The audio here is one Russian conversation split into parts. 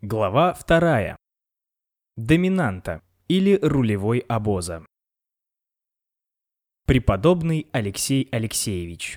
Глава 2. Доминанта или рулевой обоза. Преподобный Алексей Алексеевич.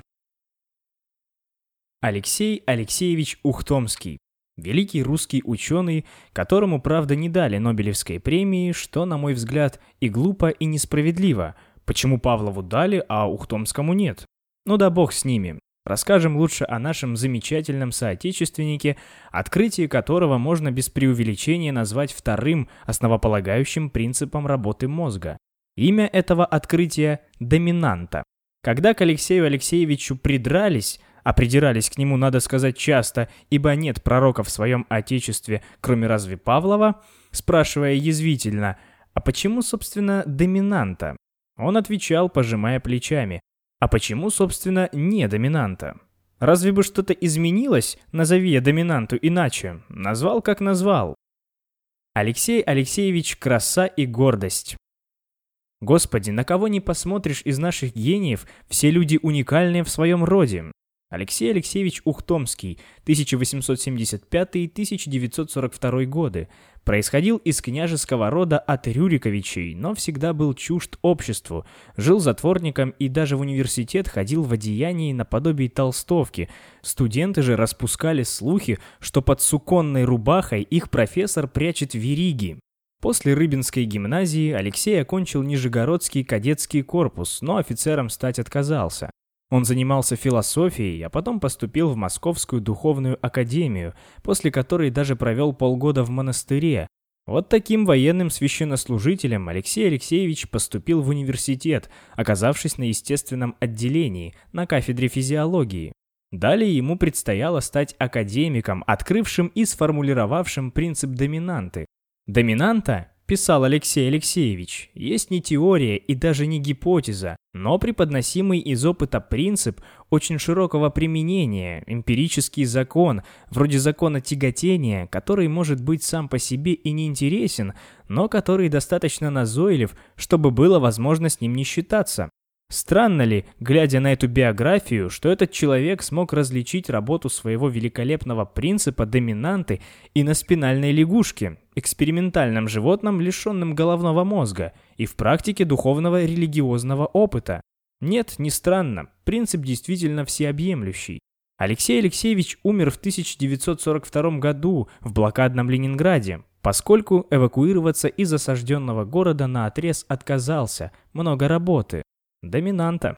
Алексей Алексеевич Ухтомский. Великий русский ученый, которому, правда, не дали Нобелевской премии, что, на мой взгляд, и глупо, и несправедливо. Почему Павлову дали, а Ухтомскому нет? Ну да бог с ними. Расскажем лучше о нашем замечательном соотечественнике, открытие которого можно без преувеличения назвать вторым основополагающим принципом работы мозга. Имя этого открытия – доминанта. Когда к Алексею Алексеевичу придрались, а придирались к нему, надо сказать, часто, ибо нет пророка в своем отечестве, кроме разве Павлова, спрашивая язвительно, а почему, собственно, доминанта? Он отвечал, пожимая плечами. А почему, собственно, не доминанта? Разве бы что-то изменилось, назови я доминанту иначе? Назвал, как назвал. Алексей Алексеевич – краса и гордость. Господи, на кого не посмотришь из наших гениев, все люди уникальные в своем роде. Алексей Алексеевич Ухтомский, 1875-1942 годы, происходил из княжеского рода от Рюриковичей, но всегда был чужд обществу, жил затворником и даже в университет ходил в одеянии наподобие толстовки. Студенты же распускали слухи, что под суконной рубахой их профессор прячет вериги. После Рыбинской гимназии Алексей окончил Нижегородский кадетский корпус, но офицером стать отказался. Он занимался философией, а потом поступил в Московскую духовную академию, после которой даже провел полгода в монастыре. Вот таким военным священнослужителем Алексей Алексеевич поступил в университет, оказавшись на естественном отделении, на кафедре физиологии. Далее ему предстояло стать академиком, открывшим и сформулировавшим принцип доминанты. Доминанта, писал Алексей Алексеевич, есть не теория и даже не гипотеза, но преподносимый из опыта принцип очень широкого применения, эмпирический закон, вроде закона тяготения, который может быть сам по себе и не интересен, но который достаточно назойлив, чтобы было возможно с ним не считаться. Странно ли, глядя на эту биографию, что этот человек смог различить работу своего великолепного принципа доминанты и на спинальной лягушке, экспериментальном животном, лишенном головного мозга, и в практике духовного религиозного опыта? Нет, не странно, принцип действительно всеобъемлющий. Алексей Алексеевич умер в 1942 году в блокадном Ленинграде, поскольку эвакуироваться из осажденного города наотрез отказался, много работы. Доминанта.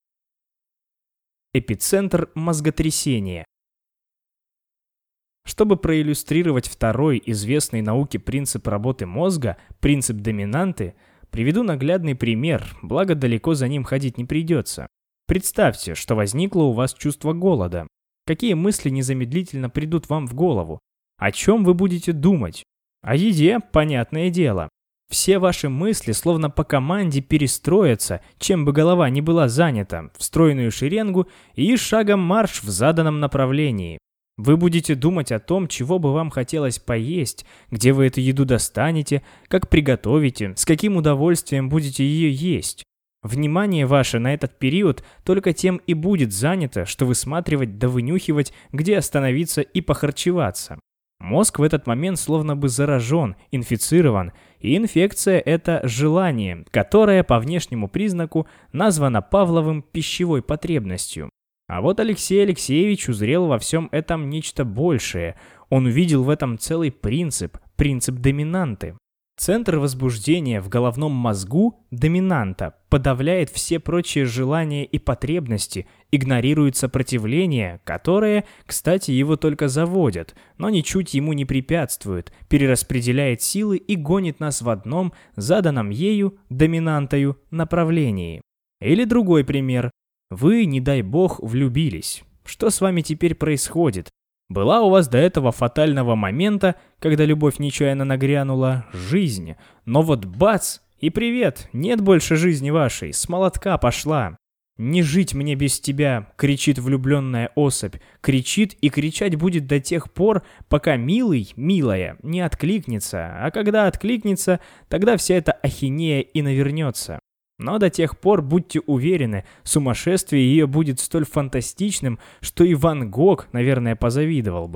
Эпицентр мозготрясения. Чтобы проиллюстрировать второй известный науке принцип работы мозга, принцип доминанты, приведу наглядный пример, благо далеко за ним ходить не придется. Представьте, что возникло у вас чувство голода. Какие мысли незамедлительно придут вам в голову? О чем вы будете думать? О еде, понятное дело. Все ваши мысли словно по команде перестроятся, чем бы голова ни была занята, в стройную шеренгу и шагом марш в заданном направлении. Вы будете думать о том, чего бы вам хотелось поесть, где вы эту еду достанете, как приготовите, с каким удовольствием будете ее есть. Внимание ваше на этот период только тем и будет занято, что высматривать да вынюхивать, где остановиться и похарчеваться. Мозг в этот момент словно бы заражен, инфицирован, и инфекция – это желание, которое по внешнему признаку названо Павловым пищевой потребностью. А вот Алексей Алексеевич узрел во всем этом нечто большее. Он увидел в этом целый принцип доминанты. Центр возбуждения в головном мозгу, доминанта, подавляет все прочие желания и потребности, игнорирует сопротивление, которое, кстати, его только заводят, но ничуть ему не препятствует, перераспределяет силы и гонит нас в одном, заданном ею, доминантою, направлении. Или другой пример. Вы, не дай бог, влюбились. Что с вами теперь происходит? Была у вас до этого фатального момента, когда любовь нечаянно нагрянула, жизнь. Но вот бац, и привет, нет больше жизни вашей, с молотка пошла. «Не жить мне без тебя!» — кричит влюбленная особь. Кричит и кричать будет до тех пор, пока милый, милая, не откликнется. А когда откликнется, тогда вся эта ахинея и навернется. Но до тех пор, будьте уверены, сумасшествие ее будет столь фантастичным, что и Ван Гог, наверное, позавидовал бы.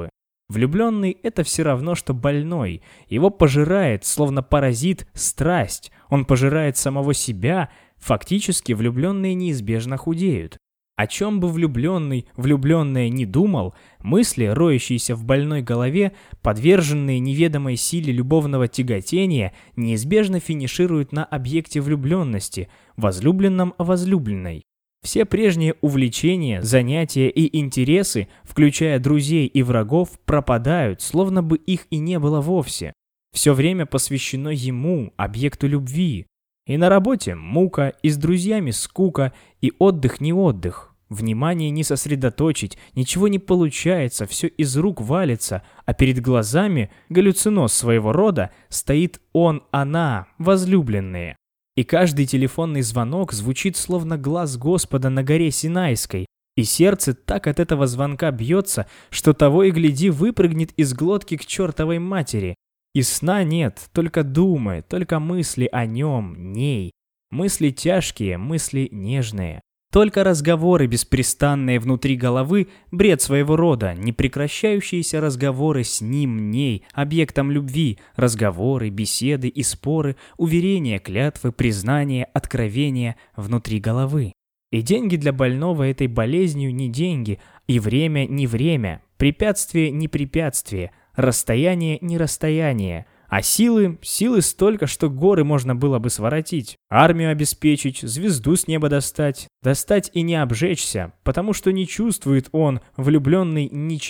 Влюбленный – это все равно, что больной. Его пожирает, словно паразит, страсть. Он пожирает самого себя. Фактически влюбленные неизбежно худеют. О чем бы влюбленная не думал, мысли, роющиеся в больной голове, подверженные неведомой силе любовного тяготения, неизбежно финишируют на объекте влюбленности, возлюбленном возлюбленной. Все прежние увлечения, занятия и интересы, включая друзей и врагов, пропадают, словно бы их и не было вовсе. Все время посвящено ему, объекту любви. И на работе мука, и с друзьями скука, и отдых не отдых. Внимание не сосредоточить, ничего не получается, все из рук валится, а перед глазами, галлюциноз своего рода, стоит он, она, возлюбленные. И каждый телефонный звонок звучит словно глаз Господа на горе Синайской, и сердце так от этого звонка бьется, что того и гляди выпрыгнет из глотки к чертовой матери. И сна нет, только думы, только мысли о нем, ней. Мысли тяжкие, мысли нежные. Только разговоры беспрестанные внутри головы, бред своего рода, непрекращающиеся разговоры с ним, ней, объектом любви, разговоры, беседы и споры, уверения, клятвы, признания, откровения внутри головы. И деньги для больного этой болезнью не деньги, и время не время, препятствие не препятствие, расстояние не расстояние. А силы столько, что горы можно было бы своротить, армию обеспечить, звезду с неба достать и не обжечься, потому что не чувствует он, влюбленный,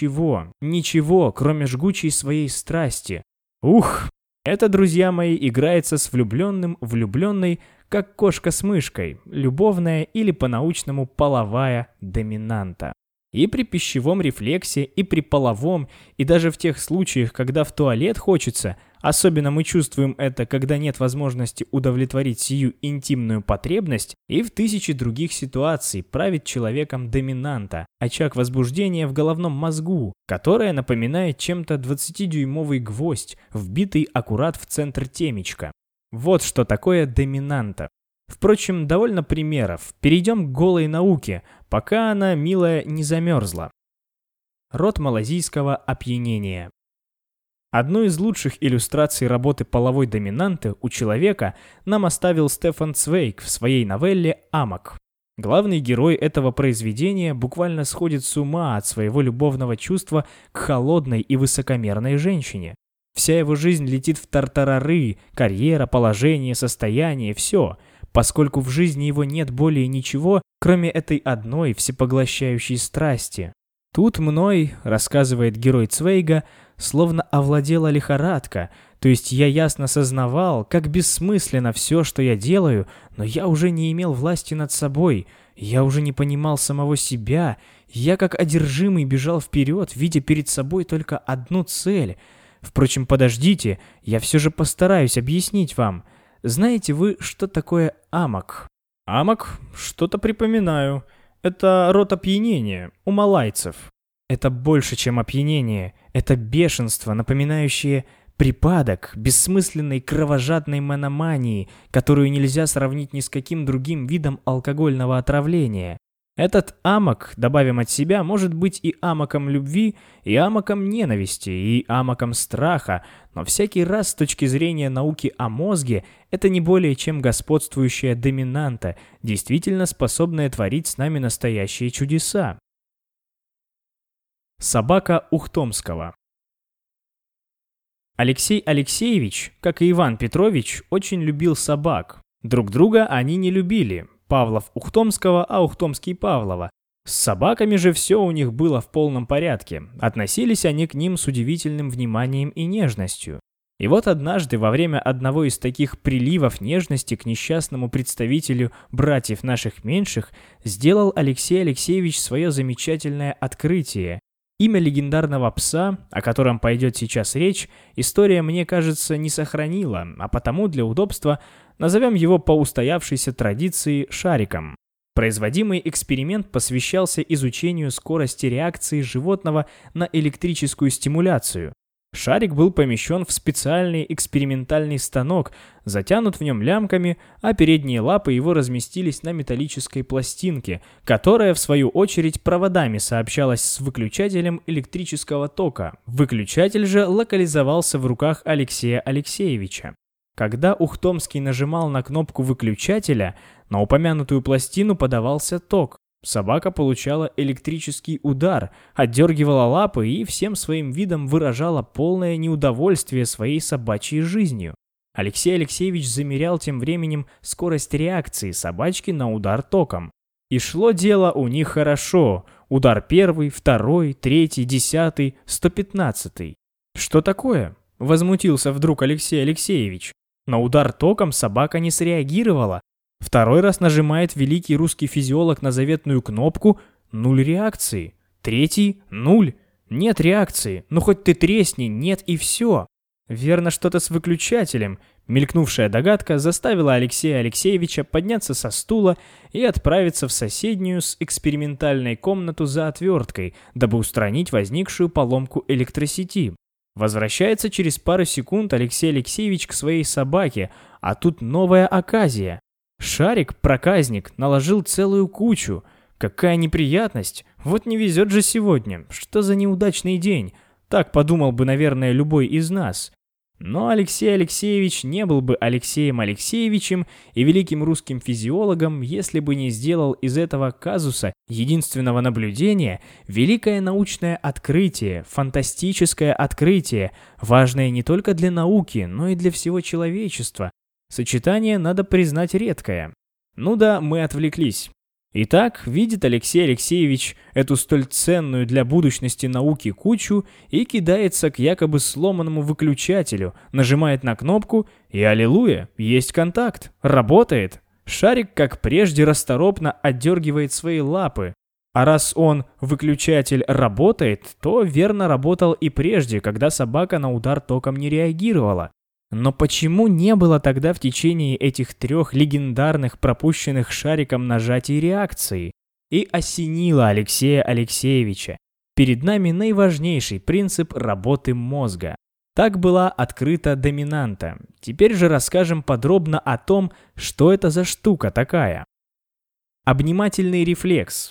ничего, кроме жгучей своей страсти. Ух, это, друзья мои, играется с влюбленной, как кошка с мышкой, любовная или по-научному половая доминанта. И при пищевом рефлексе, и при половом, и даже в тех случаях, когда в туалет хочется, особенно мы чувствуем это, когда нет возможности удовлетворить сию интимную потребность, и в тысячи других ситуаций правит человеком доминанта, очаг возбуждения в головном мозгу, которая напоминает чем-то 20-дюймовый гвоздь, вбитый аккурат в центр темечка. Вот что такое доминанта. Впрочем, довольно примеров. Перейдем к голой науке, пока она, милая, не замерзла. Род малазийского опьянения. Одну из лучших иллюстраций работы половой доминанты у человека нам оставил Стефан Цвейг в своей новелле «Амок». Главный герой этого произведения буквально сходит с ума от своего любовного чувства к холодной и высокомерной женщине. Вся его жизнь летит в тартарары, карьера, положение, состояние, все – поскольку в жизни его нет более ничего, кроме этой одной всепоглощающей страсти. Тут мной, рассказывает герой Цвейга, словно овладела лихорадка, то есть я ясно сознавал, как бессмысленно все, что я делаю, но я уже не имел власти над собой, я уже не понимал самого себя, я как одержимый бежал вперед, видя перед собой только одну цель. Впрочем, подождите, я все же постараюсь объяснить вам. Знаете вы, что такое амок? Амок? Что-то припоминаю. Это род опьянения у малайцев. Это больше, чем опьянение. Это бешенство, напоминающее припадок бессмысленной кровожадной мономании, которую нельзя сравнить ни с каким другим видом алкогольного отравления. Этот амок, добавим от себя, может быть и амоком любви, и амоком ненависти, и амоком страха, но всякий раз с точки зрения науки о мозге это не более чем господствующая доминанта, действительно способная творить с нами настоящие чудеса. Собака Ухтомского. Алексей Алексеевич, как и Иван Петрович, очень любил собак. Друг друга они не любили. Павлов Ухтомского, а Ухтомский Павлова. С собаками же все у них было в полном порядке. Относились они к ним с удивительным вниманием и нежностью. И вот однажды во время одного из таких приливов нежности к несчастному представителю братьев наших меньших сделал Алексей Алексеевич свое замечательное открытие. Имя легендарного пса, о котором пойдет сейчас речь, история, мне кажется, не сохранила, а потому для удобства назовем его по устоявшейся традиции Шариком. Производимый эксперимент посвящался изучению скорости реакции животного на электрическую стимуляцию. Шарик был помещен в специальный экспериментальный станок, затянут в нем лямками, а передние лапы его разместились на металлической пластинке, которая, в свою очередь, проводами сообщалась с выключателем электрического тока. Выключатель же локализовался в руках Алексея Алексеевича. Когда Ухтомский нажимал на кнопку выключателя, на упомянутую пластину подавался ток. Собака получала электрический удар, отдергивала лапы и всем своим видом выражала полное неудовольствие своей собачьей жизнью. Алексей Алексеевич замерял тем временем скорость реакции собачки на удар током. И шло дело у них хорошо. Удар первый, второй, третий, 10, 115. «Что такое?» – возмутился вдруг Алексей Алексеевич. На удар током собака не среагировала. Второй раз нажимает великий русский физиолог на заветную кнопку – 0 реакции. Третий – 0. Нет реакции. Ну хоть ты тресни, нет и все. Верно, что-то с выключателем. Мелькнувшая догадка заставила Алексея Алексеевича подняться со стула и отправиться в соседнюю с экспериментальной комнату за отверткой, дабы устранить возникшую поломку электросети. Возвращается через пару секунд Алексей Алексеевич к своей собаке, а тут новая оказия. Шарик, проказник, наложил целую кучу. Какая неприятность! Вот не везет же сегодня. Что за неудачный день? Так подумал бы, наверное, любой из нас. Но Алексей Алексеевич не был бы Алексеем Алексеевичем и великим русским физиологом, если бы не сделал из этого казуса единственного наблюдения великое научное открытие, фантастическое открытие, важное не только для науки, но и для всего человечества. Сочетание, надо признать, редкое. Ну да, мы отвлеклись. Итак, видит Алексей Алексеевич эту столь ценную для будущности науки кучу и кидается к якобы сломанному выключателю, нажимает на кнопку и, аллилуйя, есть контакт, работает. Шарик, как прежде, расторопно отдергивает свои лапы. А раз он, выключатель, работает, то верно работал и прежде, когда собака на удар током не реагировала. Но почему не было тогда в течение этих 3 легендарных пропущенных Шариком нажатий реакции? И осенило Алексея Алексеевича. Перед нами наиважнейший принцип работы мозга. Так была открыта доминанта. Теперь же расскажем подробно о том, что это за штука такая. Обнимательный рефлекс.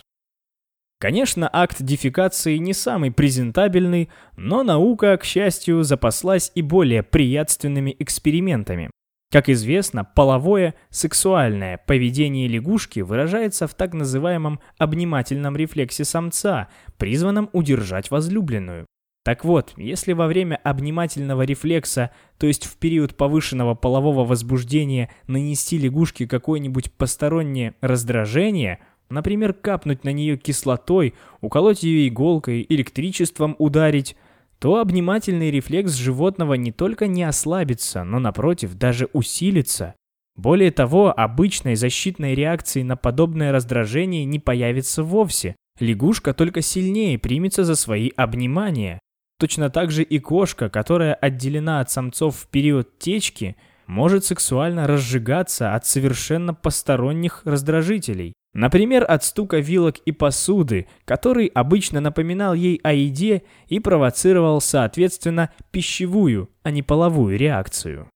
Конечно, акт дефекации не самый презентабельный, но наука, к счастью, запаслась и более приятственными экспериментами. Как известно, половое, сексуальное поведение лягушки выражается в так называемом обнимательном рефлексе самца, призванном удержать возлюбленную. Так вот, если во время обнимательного рефлекса, то есть в период повышенного полового возбуждения, нанести лягушке какое-нибудь постороннее раздражение – например, капнуть на нее кислотой, уколоть ее иголкой, электричеством ударить, то обнимательный рефлекс животного не только не ослабится, но, напротив, даже усилится. Более того, обычной защитной реакции на подобное раздражение не появится вовсе. Лягушка только сильнее примется за свои обнимания. Точно так же и кошка, которая отделена от самцов в период течки, может сексуально разжигаться от совершенно посторонних раздражителей. Например, от стука вилок и посуды, который обычно напоминал ей о еде и провоцировал, соответственно, пищевую, а не половую реакцию.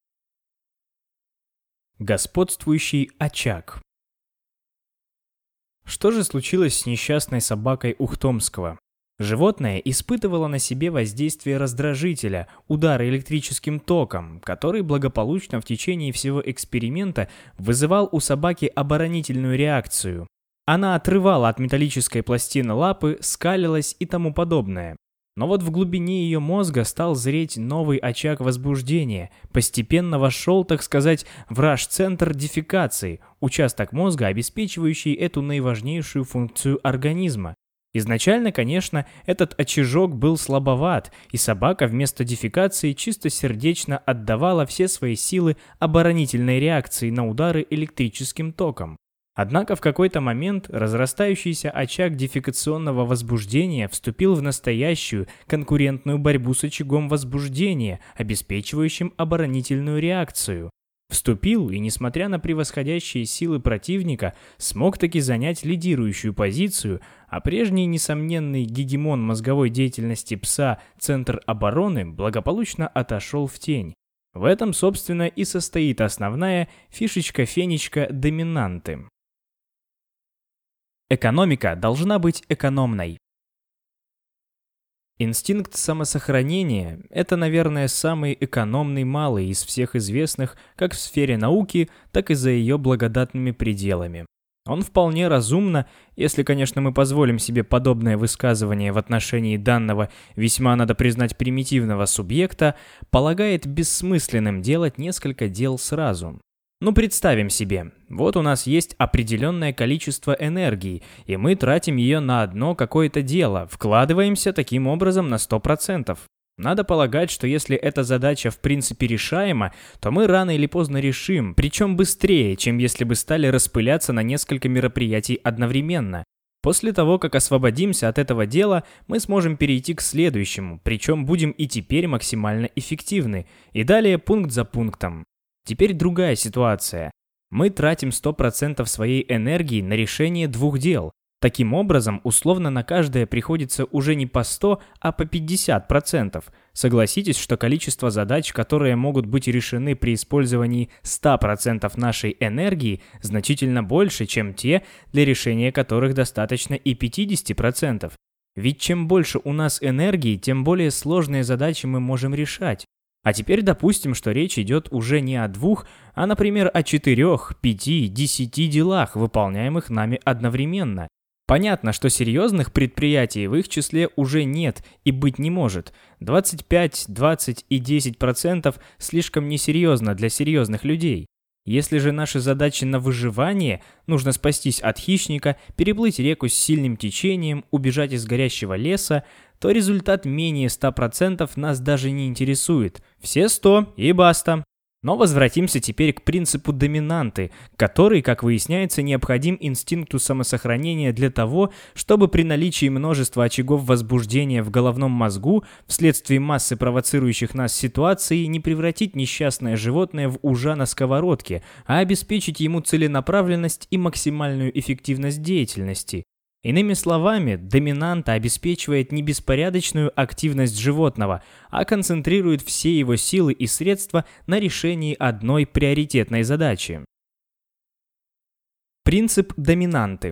Господствующий очаг. Что же случилось с несчастной собакой Ухтомского? Животное испытывало на себе воздействие раздражителя, удара электрическим током, который благополучно в течение всего эксперимента вызывал у собаки оборонительную реакцию. Она отрывала от металлической пластины лапы, скалилась и тому подобное. Но вот в глубине ее мозга стал зреть новый очаг возбуждения, постепенно вошел, так сказать, в раж-центр дефекации, участок мозга, обеспечивающий эту наиважнейшую функцию организма. Изначально, конечно, этот очажок был слабоват, и собака вместо дефекации чистосердечно отдавала все свои силы оборонительной реакции на удары электрическим током. Однако в какой-то момент разрастающийся очаг дефекационного возбуждения вступил в настоящую конкурентную борьбу с очагом возбуждения, обеспечивающим оборонительную реакцию. Вступил и, несмотря на превосходящие силы противника, смог таки занять лидирующую позицию, а прежний несомненный гегемон мозговой деятельности пса Центр обороны благополучно отошел в тень. В этом, собственно, и состоит основная фишечка-фенечка доминанты. Экономика должна быть экономной. Инстинкт самосохранения – это, наверное, самый экономный малый из всех известных как в сфере науки, так и за ее благодатными пределами. Он вполне разумно, если, конечно, мы позволим себе подобное высказывание в отношении данного, весьма, надо признать, примитивного субъекта, полагает бессмысленным делать несколько дел сразу. Ну, представим себе, вот у нас есть определенное количество энергии, и мы тратим ее на одно какое-то дело, вкладываемся таким образом на 100%. Надо полагать, что если эта задача в принципе решаема, то мы рано или поздно решим, причем быстрее, чем если бы стали распыляться на несколько мероприятий одновременно. После того, как освободимся от этого дела, мы сможем перейти к следующему, причем будем и теперь максимально эффективны, и далее пункт за пунктом. Теперь другая ситуация. Мы тратим 100% своей энергии на решение двух дел. Таким образом, условно на каждое приходится уже не по 100, а по 50%. Согласитесь, что количество задач, которые могут быть решены при использовании 100% нашей энергии, значительно больше, чем те, для решения которых достаточно и 50%. Ведь чем больше у нас энергии, тем более сложные задачи мы можем решать. А теперь допустим, что речь идет уже не о 2, а, например, о 4, 5, 10 делах, выполняемых нами одновременно. Понятно, что серьезных предприятий в их числе уже нет и быть не может. 25, 20 и 10% слишком несерьезно для серьезных людей. Если же наши задачи на выживание, нужно спастись от хищника, переплыть реку с сильным течением, убежать из горящего леса, то результат менее 100% нас даже не интересует. Все 100 и баста. Но возвратимся теперь к принципу доминанты, который, как выясняется, необходим инстинкту самосохранения для того, чтобы при наличии множества очагов возбуждения в головном мозгу вследствие массы провоцирующих нас ситуаций не превратить несчастное животное в ужа на сковородке, а обеспечить ему целенаправленность и максимальную эффективность деятельности. Иными словами, доминанта обеспечивает не беспорядочную активность животного, а концентрирует все его силы и средства на решении одной приоритетной задачи. Принцип доминанты.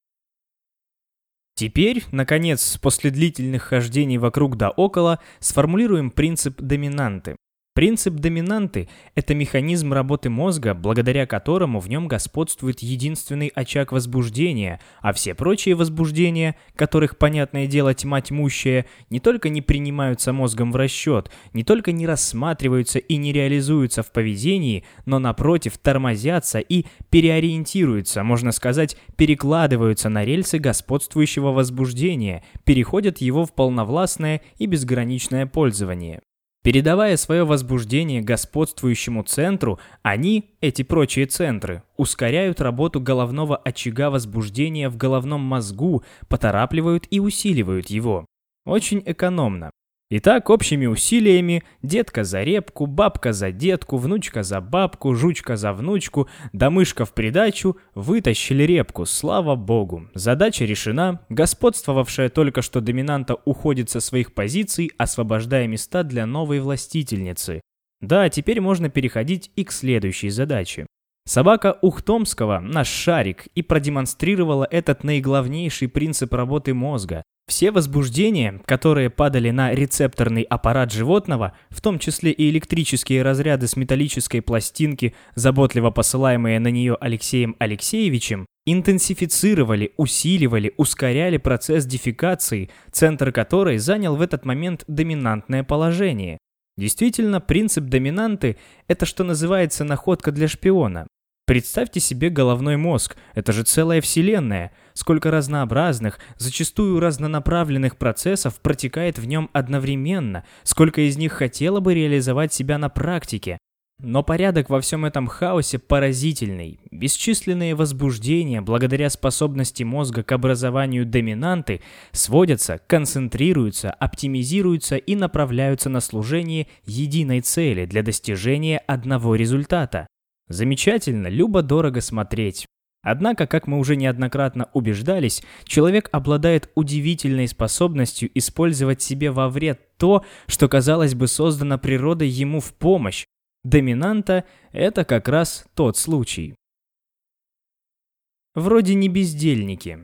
Теперь, наконец, после длительных хождений вокруг да около, сформулируем принцип доминанты. Принцип доминанты – это механизм работы мозга, благодаря которому в нем господствует единственный очаг возбуждения, а все прочие возбуждения, которых, понятное дело, тьма тьмущая, не только не принимаются мозгом в расчет, не только не рассматриваются и не реализуются в поведении, но, напротив, тормозятся и переориентируются, можно сказать, перекладываются на рельсы господствующего возбуждения, переходят его в полновластное и безграничное пользование. Передавая свое возбуждение господствующему центру, они, эти прочие центры, ускоряют работу головного очага возбуждения в головном мозгу, поторапливают и усиливают его. Очень экономно. Итак, общими усилиями детка за репку, бабка за детку, внучка за бабку, жучка за внучку, да мышка в придачу вытащили репку, слава богу. Задача решена, господствовавшая только что доминанта уходит со своих позиций, освобождая места для новой властительницы. Да, теперь можно переходить и к следующей задаче. Собака Ухтомского, наш шарик, и продемонстрировала этот наиглавнейший принцип работы мозга. Все возбуждения, которые падали на рецепторный аппарат животного, в том числе и электрические разряды с металлической пластинки, заботливо посылаемые на нее Алексеем Алексеевичем, интенсифицировали, усиливали, ускоряли процесс дефекации, центр которой занял в этот момент доминантное положение. Действительно, принцип доминанты – это, что называется, находка для шпиона. Представьте себе головной мозг, это же целая вселенная. Сколько разнообразных, зачастую разнонаправленных процессов протекает в нем одновременно, сколько из них хотело бы реализовать себя на практике. Но порядок во всем этом хаосе поразительный. Бесчисленные возбуждения, благодаря способности мозга к образованию доминанты, сводятся, концентрируются, оптимизируются и направляются на служение единой цели для достижения одного результата. Замечательно, любо-дорого смотреть. Однако, как мы уже неоднократно убеждались, человек обладает удивительной способностью использовать себе во вред то, что, казалось бы, создано природой ему в помощь. Доминанта – это как раз тот случай. Вроде не бездельники.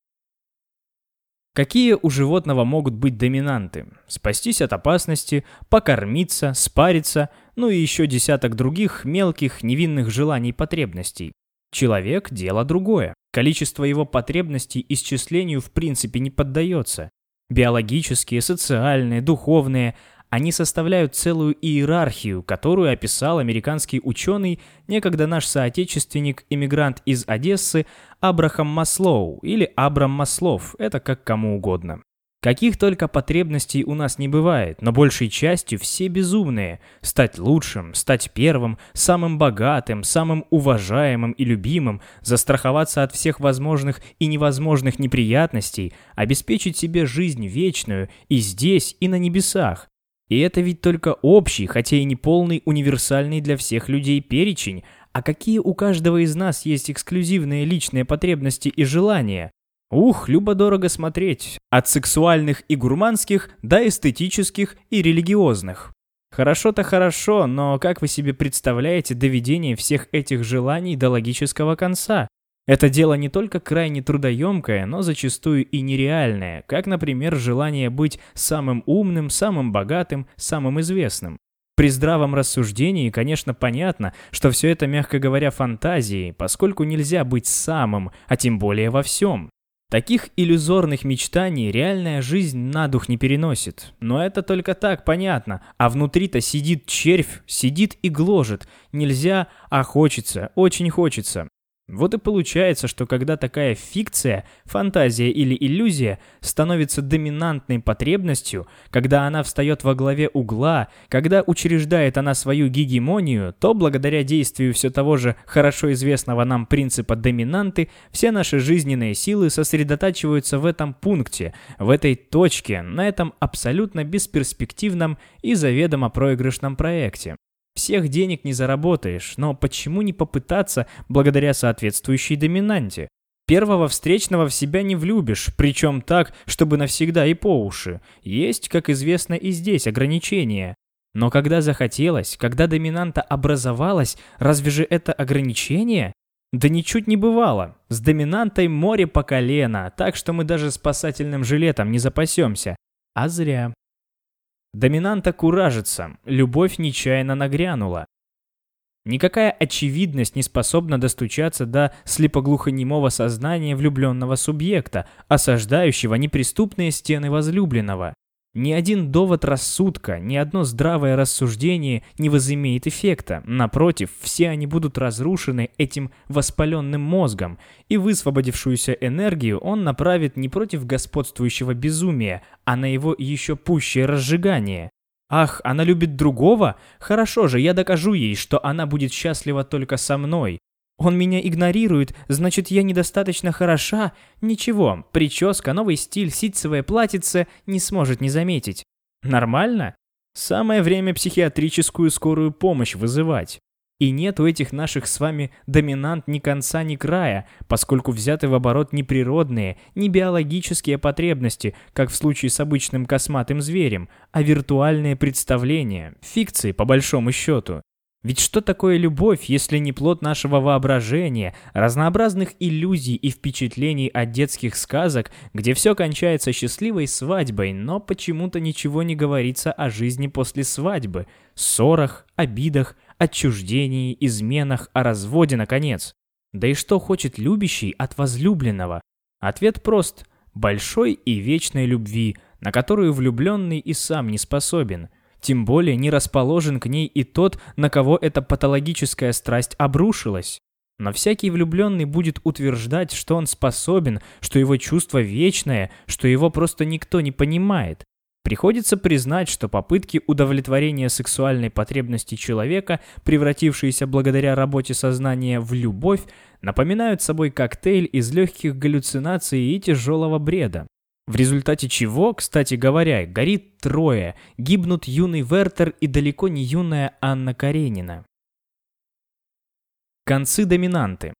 Какие у животного могут быть доминанты? Спастись от опасности, покормиться, спариться, ну и еще десяток других мелких невинных желаний и потребностей. Человек – дело другое. Количество его потребностей исчислению в принципе не поддается. Биологические, социальные, духовные – они составляют целую иерархию, которую описал американский ученый, некогда наш соотечественник-иммигрант из Одессы Абрахам Маслоу или Абрам Маслов, это как кому угодно. Каких только потребностей у нас не бывает, но большей частью все безумные. Стать лучшим, стать первым, самым богатым, самым уважаемым и любимым, застраховаться от всех возможных и невозможных неприятностей, обеспечить себе жизнь вечную и здесь, и на небесах. И это ведь только общий, хотя и не полный, универсальный для всех людей перечень, а какие у каждого из нас есть эксклюзивные личные потребности и желания. Ух, любо-дорого смотреть, от сексуальных и гурманских до эстетических и религиозных. Хорошо-то хорошо, но как вы себе представляете доведение всех этих желаний до логического конца? Это дело не только крайне трудоемкое, но зачастую и нереальное, как, например, желание быть самым умным, самым богатым, самым известным. При здравом рассуждении, конечно, понятно, что все это, мягко говоря, фантазии, поскольку нельзя быть самым, а тем более во всем. Таких иллюзорных мечтаний реальная жизнь на дух не переносит. Но это только так понятно, а внутри-то сидит червь, сидит и гложет. Нельзя, а хочется, очень хочется. Вот и получается, что когда такая фикция, фантазия или иллюзия становится доминантной потребностью, когда она встает во главе угла, когда учреждает она свою гегемонию, то благодаря действию все того же хорошо известного нам принципа доминанты, все наши жизненные силы сосредотачиваются в этом пункте, в этой точке, на этом абсолютно бесперспективном и заведомо проигрышном проекте. Всех денег не заработаешь, но почему не попытаться благодаря соответствующей доминанте? Первого встречного в себя не влюбишь, причем так, чтобы навсегда и по уши. Есть, как известно, и здесь ограничения. Но когда захотелось, когда доминанта образовалась, разве же это ограничение? Да ничуть не бывало. С доминантой море по колено, так что мы даже спасательным жилетом не запасемся. А зря. Доминанта куражится, любовь нечаянно нагрянула. Никакая очевидность не способна достучаться до слепоглухонемого сознания влюбленного субъекта, осаждающего неприступные стены возлюбленного. Ни один довод рассудка, ни одно здравое рассуждение не возымеет эффекта. Напротив, все они будут разрушены этим воспаленным мозгом, и высвободившуюся энергию он направит не против господствующего безумия, а на его еще пущее разжигание. Ах, она любит другого? Хорошо же, я докажу ей, что она будет счастлива только со мной. Он меня игнорирует, значит, я недостаточно хороша? Ничего, прическа, новый стиль, ситцевое платьице не сможет не заметить. Нормально? Самое время психиатрическую скорую помощь вызывать. И нет у этих наших с вами доминант ни конца, ни края, поскольку взяты в оборот не природные, не биологические потребности, как в случае с обычным косматым зверем, а виртуальные представления, фикции по большому счету. Ведь что такое любовь, если не плод нашего воображения, разнообразных иллюзий и впечатлений от детских сказок, где все кончается счастливой свадьбой, но почему-то ничего не говорится о жизни после свадьбы, ссорах, обидах, отчуждении, изменах, о разводе, наконец. Да и что хочет любящий от возлюбленного? Ответ прост – большой и вечной любви, на которую влюбленный и сам не способен. Тем более не расположен к ней и тот, на кого эта патологическая страсть обрушилась. Но всякий влюбленный будет утверждать, что он способен, что его чувство вечное, что его просто никто не понимает. Приходится признать, что попытки удовлетворения сексуальной потребности человека, превратившиеся благодаря работе сознания в любовь, напоминают собой коктейль из легких галлюцинаций и тяжелого бреда. В результате чего, кстати говоря, горит трое, гибнут юный Вертер и далеко не юная Анна Каренина. Концы доминанты.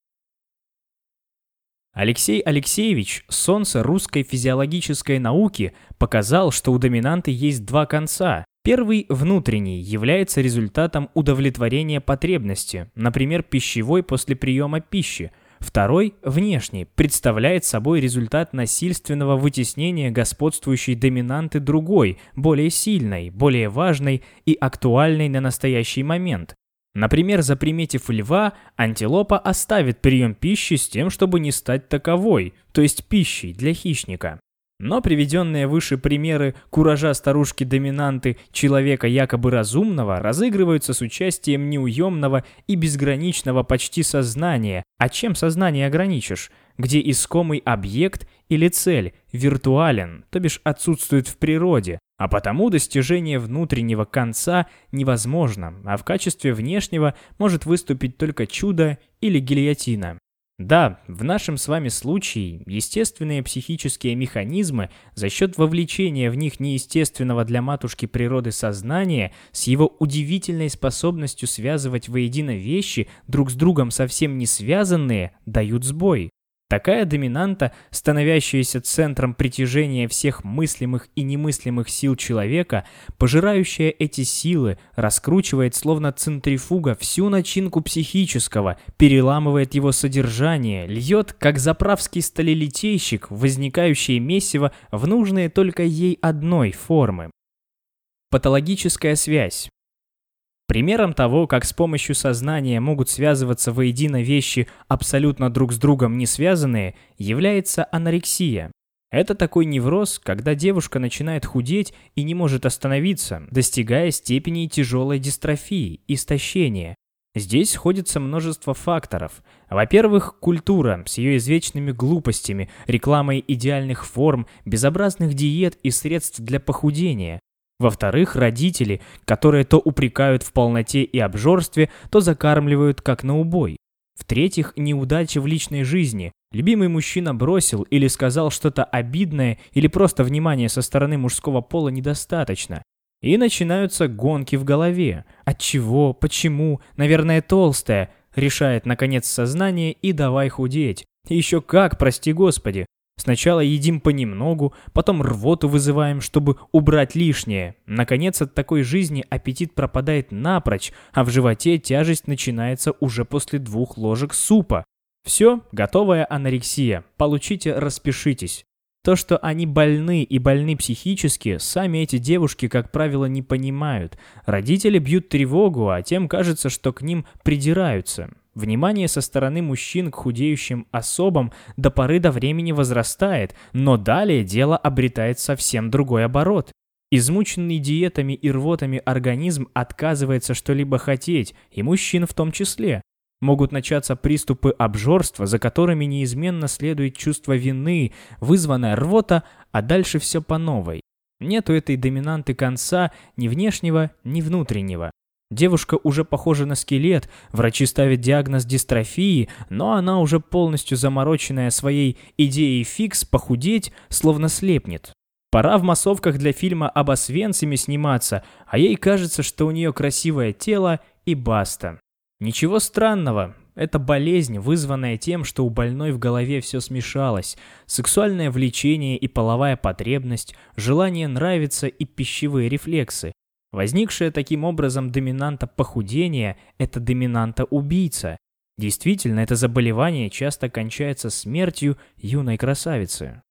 Алексей Алексеевич, солнце русской физиологической науки, показал, что у доминанты есть два конца. Первый, внутренний, является результатом удовлетворения потребности, например, пищевой после приема пищи. Второй, внешний, представляет собой результат насильственного вытеснения господствующей доминанты другой, более сильной, более важной и актуальной на настоящий момент. Например, заприметив льва, антилопа оставит прием пищи с тем, чтобы не стать таковой, то есть пищей для хищника. Но приведенные выше примеры куража старушки-доминанты человека якобы разумного разыгрываются с участием неуемного и безграничного почти сознания. А чем сознание ограничишь? Где искомый объект или цель виртуален, то бишь отсутствует в природе, а потому достижение внутреннего конца невозможно, а в качестве внешнего может выступить только чудо или гильотина. Да, в нашем с вами случае естественные психические механизмы за счет вовлечения в них неестественного для матушки природы сознания с его удивительной способностью связывать воедино вещи, друг с другом совсем не связанные, дают сбой. Такая доминанта, становящаяся центром притяжения всех мыслимых и немыслимых сил человека, пожирающая эти силы, раскручивает словно центрифуга всю начинку психического, переламывает его содержание, льет, как заправский сталелитейщик, возникающее месиво в нужные только ей одной формы. Патологическая связь. Примером того, как с помощью сознания могут связываться воедино вещи, абсолютно друг с другом не связанные, является анорексия. Это такой невроз, когда девушка начинает худеть и не может остановиться, достигая степени тяжелой дистрофии, истощения. Здесь сходится множество факторов. Во-первых, культура с ее извечными глупостями, рекламой идеальных форм, безобразных диет и средств для похудения. Во-вторых, родители, которые то упрекают в полноте и обжорстве, то закармливают как на убой. В-третьих, неудача в личной жизни. Любимый мужчина бросил или сказал что-то обидное, или просто внимания со стороны мужского пола недостаточно. И начинаются гонки в голове. Отчего, почему, наверное, толстая, решает наконец сознание и давай худеть. И еще как, прости господи. Сначала едим понемногу, потом рвоту вызываем, чтобы убрать лишнее. Наконец, от такой жизни аппетит пропадает напрочь, а в животе тяжесть начинается уже после 2 ложек супа. Все, готовая анорексия. Получите, распишитесь. То, что они больны и больны психически, сами эти девушки, как правило, не понимают. Родители бьют тревогу, а тем кажется, что к ним придираются. Внимание со стороны мужчин к худеющим особам до поры до времени возрастает, но далее дело обретает совсем другой оборот. Измученный диетами и рвотами организм отказывается что-либо хотеть, и мужчин в том числе. Могут начаться приступы обжорства, за которыми неизменно следует чувство вины, вызванная рвота, а дальше все по новой. Нету этой доминанты конца ни внешнего, ни внутреннего. Девушка уже похожа на скелет, врачи ставят диагноз дистрофии, но она уже полностью замороченная своей идеей фикс похудеть, словно слепнет. Пора в массовках для фильма об Освенциме сниматься, а ей кажется, что у нее красивое тело и баста. Ничего странного, это болезнь, вызванная тем, что у больной в голове все смешалось. Сексуальное влечение и половая потребность, желание нравиться и пищевые рефлексы. Возникшая таким образом доминанта похудения – это доминанта-убийца. Действительно, это заболевание часто кончается смертью юной красавицы.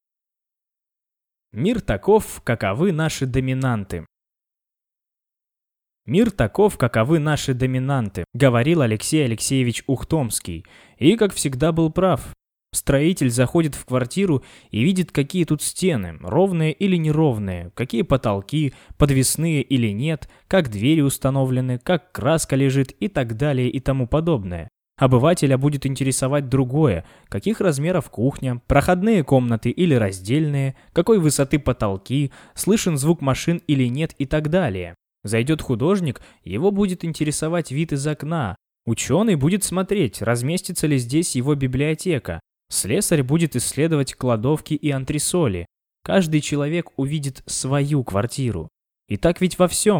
Мир таков, каковы наши доминанты. «Мир таков, каковы наши доминанты», — говорил Алексей Алексеевич Ухтомский, и, как всегда, был прав. Строитель заходит в квартиру и видит, какие тут стены, ровные или неровные, какие потолки, подвесные или нет, как двери установлены, как краска лежит и так далее и тому подобное. Обывателя будет интересовать другое, каких размеров кухня, проходные комнаты или раздельные, какой высоты потолки, слышен звук машин или нет и так далее. Зайдет художник, его будет интересовать вид из окна. Ученый будет смотреть, разместится ли здесь его библиотека. Слесарь будет исследовать кладовки и антресоли. Каждый человек увидит свою квартиру. И так ведь во всем.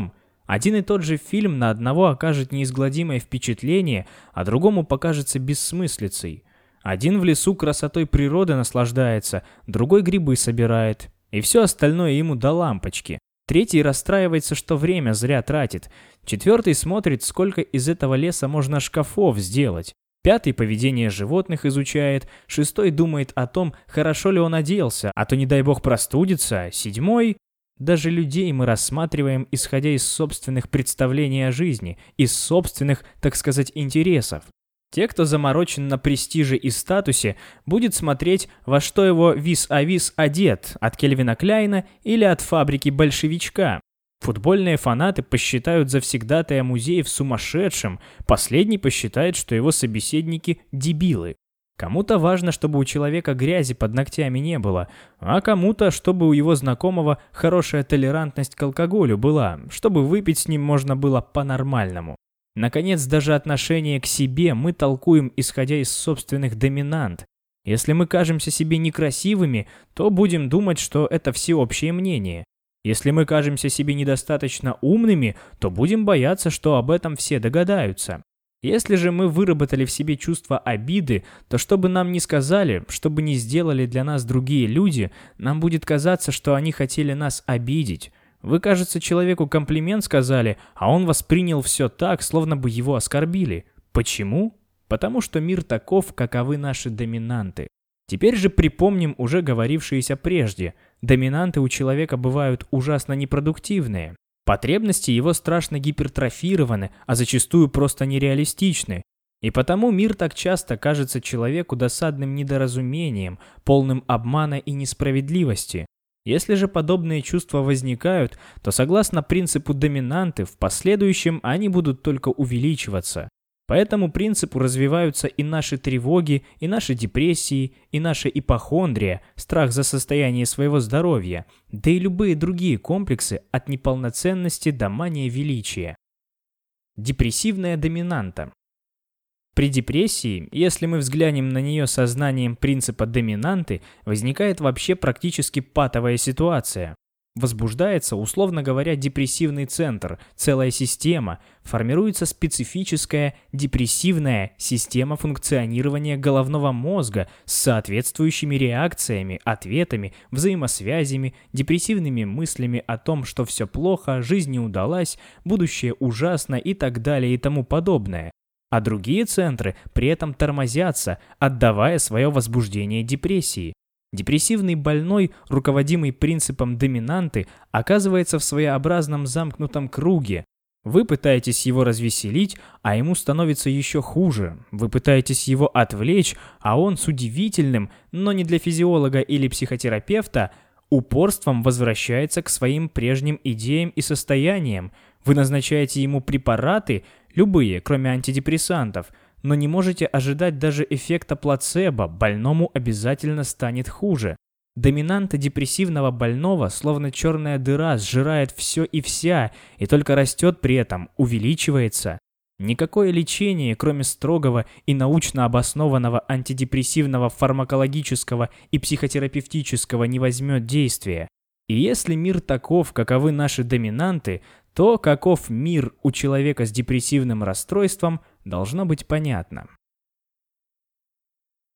Один и тот же фильм на одного окажет неизгладимое впечатление, а другому покажется бессмыслицей. Один в лесу красотой природы наслаждается, другой грибы собирает, и все остальное ему до лампочки. Третий расстраивается, что время зря тратит. Четвертый смотрит, сколько из этого леса можно шкафов сделать. Пятый поведение животных изучает. Шестой думает о том, хорошо ли он оделся, а то, не дай бог, простудится. Седьмой... Даже людей мы рассматриваем, исходя из собственных представлений о жизни, из собственных, так сказать, интересов. Те, кто заморочен на престиже и статусе, будет смотреть, во что его вис-а-вис одет, от Кельвина Кляйна или от фабрики большевичка. Футбольные фанаты посчитают завсегдатая музеев сумасшедшим, последний посчитает, что его собеседники – дебилы. Кому-то важно, чтобы у человека грязи под ногтями не было, а кому-то, чтобы у его знакомого хорошая толерантность к алкоголю была, чтобы выпить с ним можно было по-нормальному. Наконец, даже отношение к себе мы толкуем, исходя из собственных доминант. Если мы кажемся себе некрасивыми, то будем думать, что это всеобщее мнение. Если мы кажемся себе недостаточно умными, то будем бояться, что об этом все догадаются. Если же мы выработали в себе чувство обиды, то что бы нам ни сказали, что бы ни сделали для нас другие люди, нам будет казаться, что они хотели нас обидеть. Вы, кажется, человеку комплимент сказали, а он воспринял все так, словно бы его оскорбили. Почему? Потому что мир таков, каковы наши доминанты. Теперь же припомним уже говорившиеся прежде. Доминанты у человека бывают ужасно непродуктивные. Потребности его страшно гипертрофированы, а зачастую просто нереалистичны. И потому мир так часто кажется человеку досадным недоразумением, полным обмана и несправедливости. Если же подобные чувства возникают, то согласно принципу доминанты, в последующем они будут только увеличиваться. По этому принципу развиваются и наши тревоги, и наши депрессии, и наша ипохондрия, страх за состояние своего здоровья, да и любые другие комплексы от неполноценности до мании величия. Депрессивная доминанта. При депрессии, если мы взглянем на нее сознанием принципа доминанты, возникает вообще практически патовая ситуация. Возбуждается, условно говоря, депрессивный центр, целая система, формируется специфическая депрессивная система функционирования головного мозга с соответствующими реакциями, ответами, взаимосвязями, депрессивными мыслями о том, что все плохо, жизнь не удалась, будущее ужасно и так далее и тому подобное. А другие центры при этом тормозятся, отдавая свое возбуждение депрессии. Депрессивный больной, руководимый принципом доминанты, оказывается в своеобразном замкнутом круге. Вы пытаетесь его развеселить, а ему становится еще хуже. Вы пытаетесь его отвлечь, а он с удивительным, но не для физиолога или психотерапевта, упорством возвращается к своим прежним идеям и состояниям. Вы назначаете ему препараты, любые, кроме антидепрессантов, но не можете ожидать даже эффекта плацебо, больному обязательно станет хуже. Доминанта депрессивного больного, словно черная дыра, сжирает все и вся, и только растет при этом, увеличивается. Никакое лечение, кроме строгого и научно обоснованного антидепрессивного фармакологического и психотерапевтического, не возьмет действия. И если мир таков, каковы наши доминанты, то каков мир у человека с депрессивным расстройством, должно быть понятно.